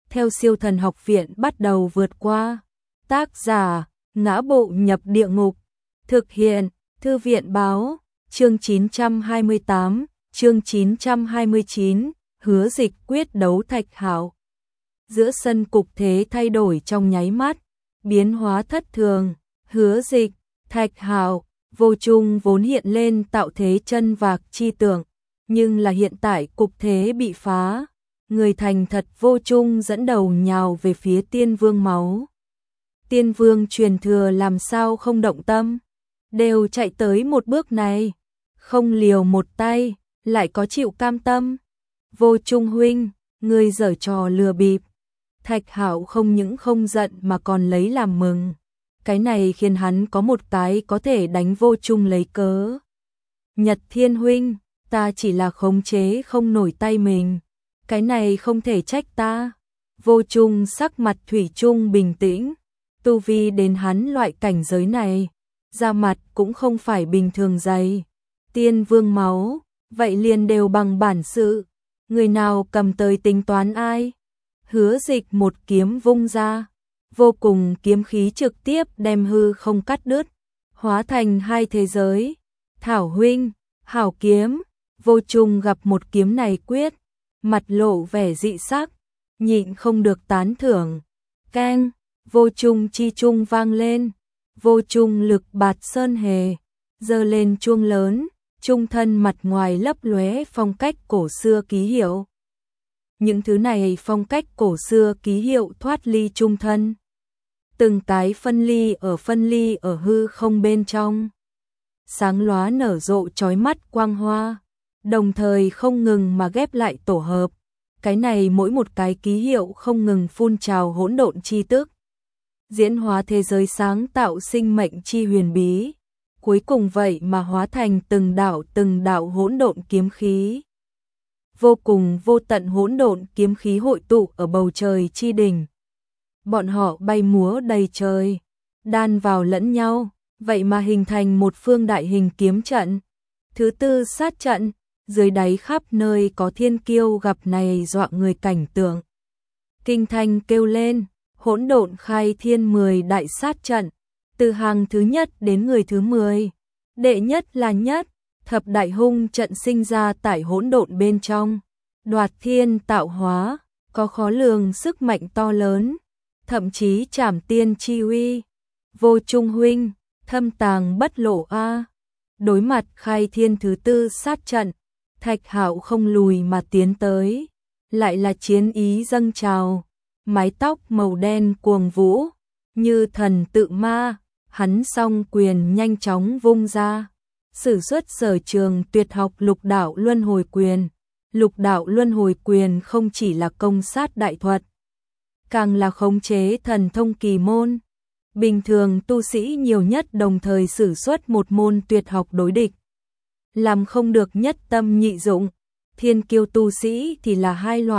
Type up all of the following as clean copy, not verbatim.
theo Siêu Thần Học Viện bắt đầu vượt qua. Tác giả: Ngã Bộ Nhập Địa Ngục. Thực hiện: Thư viện báo. Chương 928, chương 929, Hứa Dịch quyết đấu Thạch Hạo. Giữa sân cục thế thay đổi trong nháy mắt, biến hóa thất thường. Hứa Dịch, Thạch Hạo, Vô Trung vốn hiện lên tạo thế chân vạc chi tưởng, nhưng là hiện tại cục thế bị phá, người thành thật Vô Trung dẫn đầu nhào về phía Tiên Vương máu. Tiên Vương truyền thừa làm sao không động tâm, đều chạy tới một bước này, không liều một tay, lại có chịu cam tâm. Vô Trung huynh, ngươi giở trò lừa bịp. Thạch Hạo không những không giận mà còn lấy làm mừng. Cái này khiến hắn có một cái có thể đánh Vô Trung lấy cớ. Nhật Thiên huynh, ta chỉ là khống chế không nổi tay mình, cái này không thể trách ta. Vô Trung sắc mặt thủy chung bình tĩnh, tu vi đến hắn loại cảnh giới này, da mặt cũng không phải bình thường dày. Tiên Vương máu, vậy liền đều bằng bản sự, người nào cầm tới tính toán ai. Hứa Dịch một kiếm vung ra, vô cùng kiếm khí trực tiếp đem hư không cắt đứt, hóa thành hai thế giới. Thảo huynh, hảo kiếm. Vô Trung gặp một kiếm này quyết, mặt lộ vẻ dị sắc, nhịn không được tán thưởng. Keng, Vô Trung chi trung vang lên, Vô Trung lực bạt sơn hề, giơ lên chuông lớn, trung thân mặt ngoài lấp lóe phong cách cổ xưa ký hiệu. Những thứ này phong cách cổ xưa ký hiệu thoát ly trung thân, từng cái phân ly ở hư không bên trong, sáng lóa nở rộ chói mắt quang hoa, đồng thời không ngừng mà ghép lại tổ hợp. Cái này mỗi một cái ký hiệu không ngừng phun trào hỗn độn chi tức, diễn hóa thế giới sáng tạo sinh mệnh chi huyền bí, cuối cùng vậy mà hóa thành từng đạo hỗn độn kiếm khí. Vô cùng vô tận hỗn độn kiếm khí hội tụ ở bầu trời chi đỉnh. Bọn họ bay múa đầy trời, đan vào lẫn nhau, vậy mà hình thành một phương đại hình kiếm trận. Thứ tư sát trận, dưới đáy khắp nơi có thiên kiêu gặp này dọa người cảnh tượng. Kinh thanh kêu lên, hỗn độn khai thiên 10 đại sát trận, từ hàng thứ nhất đến người thứ 10. Đệ nhất là nhất, thập đại hung trận sinh ra tại hỗn độn bên trong, đoạt thiên tạo hóa, có khó lường sức mạnh to lớn, thậm chí trảm tiên chi uy. Vô Trung huynh, thâm tàng bất lộ a. Đối mặt khai thiên thứ tư sát trận, Thạch Hạo không lùi mà tiến tới, lại là chiến ý dâng trào, mái tóc màu đen cuồng vũ, như thần tự ma, hắn song quyền nhanh chóng vung ra, sử xuất sở trường tuyệt học Lục Đạo Luân Hồi Quyền. Lục Đạo Luân Hồi Quyền không chỉ là công sát đại thuật, càng là khống chế thần thông kỳ môn. Bình thường tu sĩ nhiều nhất đồng thời sử xuất một môn tuyệt học đối địch, làm không được nhất tâm nhị dụng. Thiên kiêu tu sĩ thì là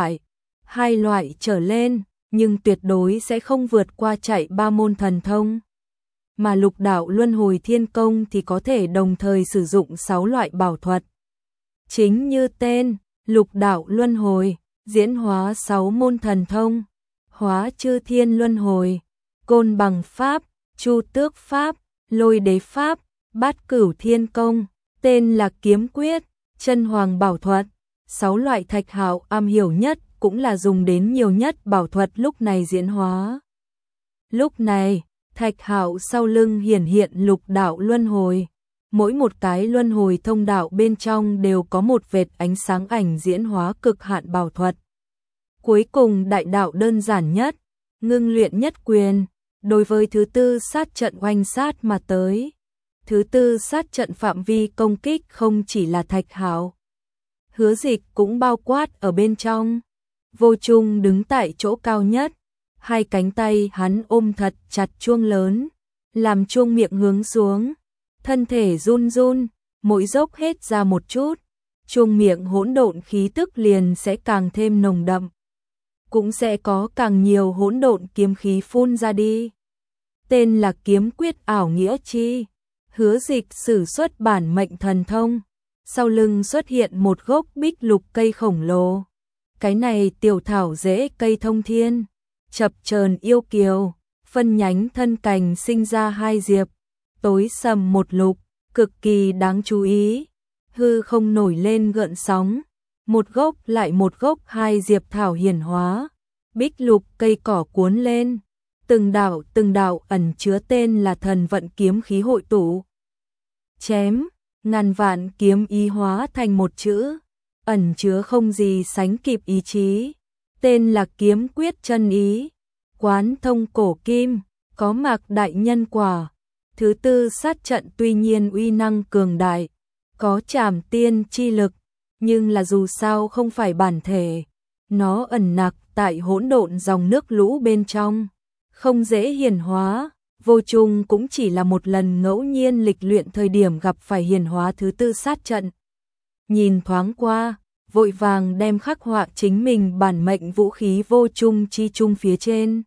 hai loại trở lên, nhưng tuyệt đối sẽ không vượt qua chạy 3 môn thần thông. Mà Lục Đạo Luân Hồi Thiên Công thì có thể đồng thời sử dụng 6 loại bảo thuật. Chính như tên, Lục Đạo Luân Hồi, diễn hóa 6 môn thần thông, hóa chư thiên luân hồi, côn bằng pháp, chu tước pháp, lôi đế pháp, bát cửu thiên công, tên là kiếm quyết, chân hoàng bảo thuật. 6 loại Thạch Hạo am hiểu nhất cũng là dùng đến nhiều nhất bảo thuật lúc này diễn hóa. Lúc này, Thạch Hạo sau lưng hiển hiện Lục Đạo Luân Hồi, mỗi một cái luân hồi thông đạo bên trong đều có một vệt ánh sáng ảnh diễn hóa cực hạn bảo thuật. Cuối cùng đại đạo đơn giản nhất, ngưng luyện nhất quyền, đối với thứ tư sát trận oanh sát mà tới. Thứ tư sát trận phạm vi công kích không chỉ là Thạch Hạo, Hứa Dịch cũng bao quát ở bên trong. Vô Trung đứng tại chỗ cao nhất, hai cánh tay hắn ôm thật chặt chuông lớn, làm chuông miệng hướng xuống, thân thể run run, mỗi dốc hết ra một chút, chuông miệng hỗn độn khí tức liền sẽ càng thêm nồng đậm, cũng sẽ có càng nhiều hỗn độn kiếm khí phun ra đi. Tên là kiếm quyết ảo nghĩa chi. Hứa Dịch sử xuất bản mệnh thần thông, sau lưng xuất hiện một gốc bích lục cây khổng lồ, Cái này tiểu thảo rễ cây thông thiên, chập chờn yêu kiều, phân nhánh thân cành sinh ra hai diệp, tối sầm một lục, cực kỳ đáng chú ý. Hư không nổi lên gợn sóng, một gốc lại một gốc hai diệp thảo hiển hóa, bích lục cây cỏ cuốn lên, từng đạo ẩn chứa tên là thần vận kiếm khí hội tụ. Chém, ngàn vạn kiếm ý hóa thành một chữ, ẩn chứa không gì sánh kịp ý chí, tên là kiếm quyết chân ý, quán thông cổ kim, có mạc đại nhân quả. Thứ tư sát trận tuy nhiên uy năng cường đại, có trảm tiên chi lực, nhưng là dù sao không phải bản thể, nó ẩn nặc tại hỗn độn dòng nước lũ bên trong, không dễ hiển hóa. Vô Trung cũng chỉ là một lần ngẫu nhiên lịch luyện thời điểm gặp phải hiển hóa thứ tư sát trận. Nhìn thoáng qua, vội vàng đem khắc họa chính mình bản mệnh vũ khí Vô Trung chi trung phía trên.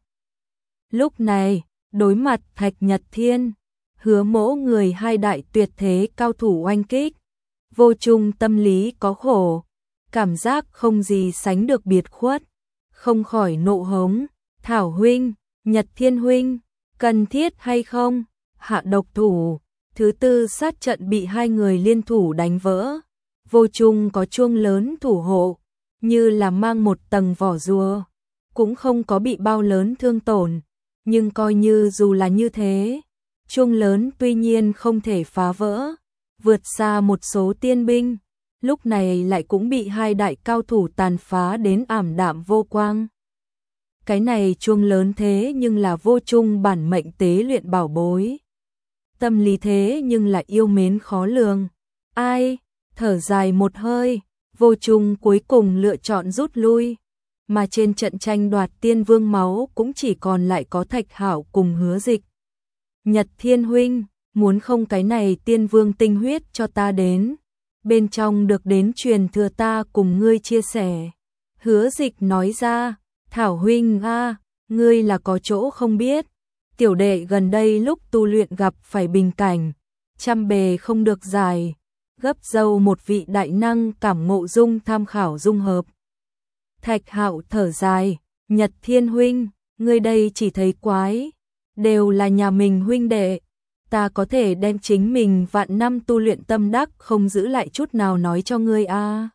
Lúc này, đối mặt Thạch Nhật Thiên, Hứa Mỗ người hai đại tuyệt thế cao thủ oanh kích, Vô Trung tâm lý có khổ, cảm giác không gì sánh được biệt khuất, không khỏi nộ hống, Thảo huynh, Nhật Thiên huynh, cần thiết hay không, hạ độc thủ. Thứ tư sát trận bị hai người liên thủ đánh vỡ, Vô Trung có chuông lớn thủ hộ, như là mang một tầng vỏ rùa, cũng không có bị bao lớn thương tổn, nhưng coi như dù là như thế, chuông lớn tuy nhiên không thể phá vỡ, vượt xa một số tiên binh, lúc này lại cũng bị hai đại cao thủ tàn phá đến ảm đạm vô quang. Cái này chuông lớn thế nhưng là Vô Trung bản mệnh tế luyện bảo bối. Tâm lý thế nhưng là yêu mến khó lường. Ai, thở dài một hơi, Vô Trung cuối cùng lựa chọn rút lui. Mà trên trận tranh đoạt tiên vương máu cũng chỉ còn lại có Thạch Hạo cùng Hứa Dịch. Nhật Thiên huynh, muốn không cái này tiên vương tinh huyết cho ta đến. Bên trong được đến truyền thừa ta cùng ngươi chia sẻ. Hứa Dịch nói ra, Thảo huynh a, ngươi là có chỗ không biết. Tiểu đệ gần đây lúc tu luyện gặp phải bình cảnh, trăm bề không được giải, gấp dâu một vị đại năng cảm ngộ dung tham khảo dung hợp. Thạch Hạo thở dài, Nhật Thiên huynh, ngươi đây chỉ thấy quái, đều là nhà mình huynh đệ, ta có thể đem chính mình vạn năm tu luyện tâm đắc không giữ lại chút nào nói cho ngươi a.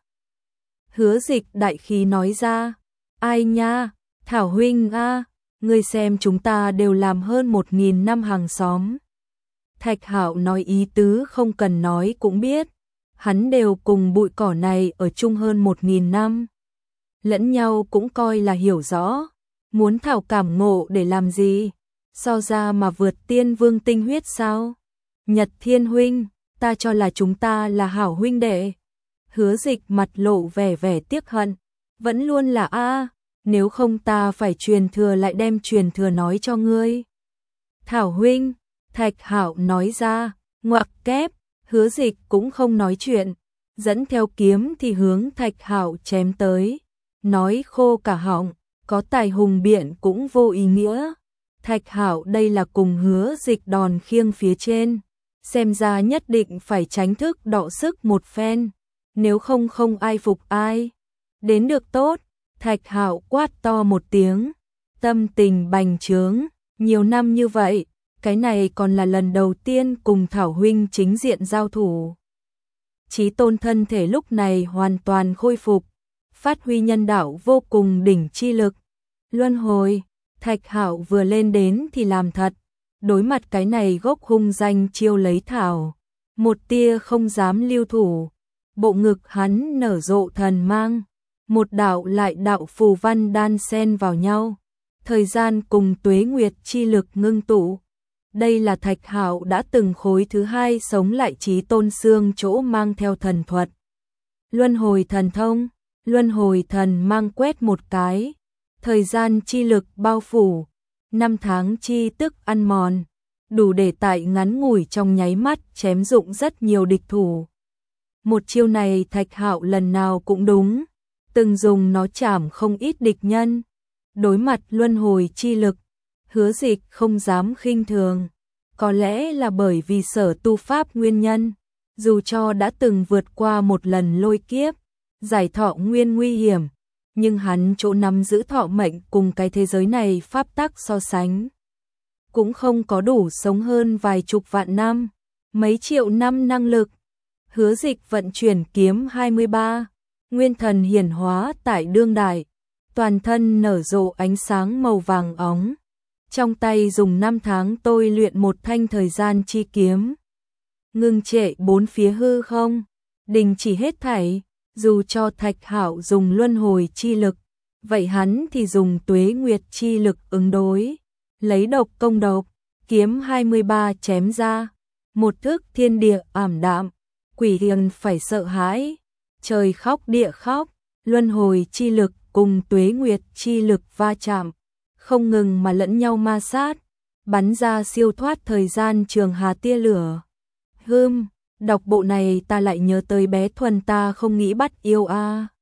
Hứa Dịch đại khí nói ra, ai nha, Thảo huynh a, ngươi xem chúng ta đều làm hơn 1000 năm hàng xóm. Thạch Hạo nói ý tứ không cần nói cũng biết, hắn đều cùng bụi cỏ này ở chung hơn 1000 năm. Lẫn nhau cũng coi là hiểu rõ, muốn thảo cảm ngộ để làm gì, so ra mà vượt tiên vương tinh huyết sao? Nhật Thiên huynh, ta cho là chúng ta là hảo huynh đệ. Hứa Dịch mặt lộ vẻ tiếc hận, vẫn luôn là a, nếu không ta phải truyền thừa lại đem truyền thừa nói cho ngươi. Thảo huynh, Thạch Hạo nói ra, ngoặc kép, Hứa Dịch cũng không nói chuyện, dẫn theo kiếm thì hướng Thạch Hạo chém tới, nói khô cả họng, có tài hùng biện cũng vô ý nghĩa. Thạch Hạo đây là cùng Hứa Dịch đòn khiêng phía trên, xem ra nhất định phải tránh thức đọ sức một phen, nếu không không ai phục ai. Đến được tốt, Thạch Hạo quát to một tiếng, tâm tình bành trướng, nhiều năm như vậy, cái này còn là lần đầu tiên cùng Thảo huynh chính diện giao thủ. Chí tôn thân thể lúc này hoàn toàn khôi phục, phát huy nhân đạo vô cùng đỉnh chi lực. Luân hồi, Thạch Hạo vừa lên đến thì làm thật, đối mặt cái này gốc hung danh chiêu lấy thảo, một tia không dám lưu thủ, bộ ngực hắn nở rộ thần mang, một đạo lại đạo phù văn đan xen vào nhau, thời gian cùng tuế nguyệt chi lực ngưng tụ. Đây là Thạch Hạo đã từng khối thứ hai sống lại chí tôn xương chỗ mang theo thần thuật. Luân hồi thần thông, luân hồi thần mang quét một cái, thời gian chi lực bao phủ, năm tháng chi tức ăn mòn, đủ để tại ngắn ngủi trong nháy mắt chém dụng rất nhiều địch thủ. Một chiêu này Thạch Hạo lần nào cũng đúng, từng dùng nó chảm không ít địch nhân. Đối mặt luân hồi chi lực, Hứa Dịch không dám khinh thường, có lẽ là bởi vì sở tu pháp nguyên nhân, dù cho đã từng vượt qua một lần lôi kiếp, giải thọ nguyên nguy hiểm, nhưng hắn chỗ nắm giữ thọ mệnh cùng cái thế giới này pháp tắc so sánh. Cũng không có đủ sống hơn vài chục vạn năm, mấy triệu năm năng lực. Hứa Dịch vận chuyển kiếm 23, nguyên thần hiển hóa tại đương đại, toàn thân nở rộ ánh sáng màu vàng óng. Trong tay dùng 5 tháng tôi luyện một thanh thời gian chi kiếm. Ngưng trệ bốn phía hư không, đình chỉ hết thảy, dù cho Thạch Hạo dùng luân hồi chi lực, vậy hắn thì dùng tuế nguyệt chi lực ứng đối, lấy độc công độc, kiếm 23 chém ra, một thức thiên địa ảm đạm, quỷ hiền phải sợ hãi, trời khóc địa khóc, luân hồi chi lực cùng tuế nguyệt chi lực va chạm, không ngừng mà lẫn nhau ma sát, bắn ra siêu thoát thời gian trường hà tia lửa. Đọc bộ này ta lại nhớ tới bé Thuần ta không nghĩ bắt yêu a.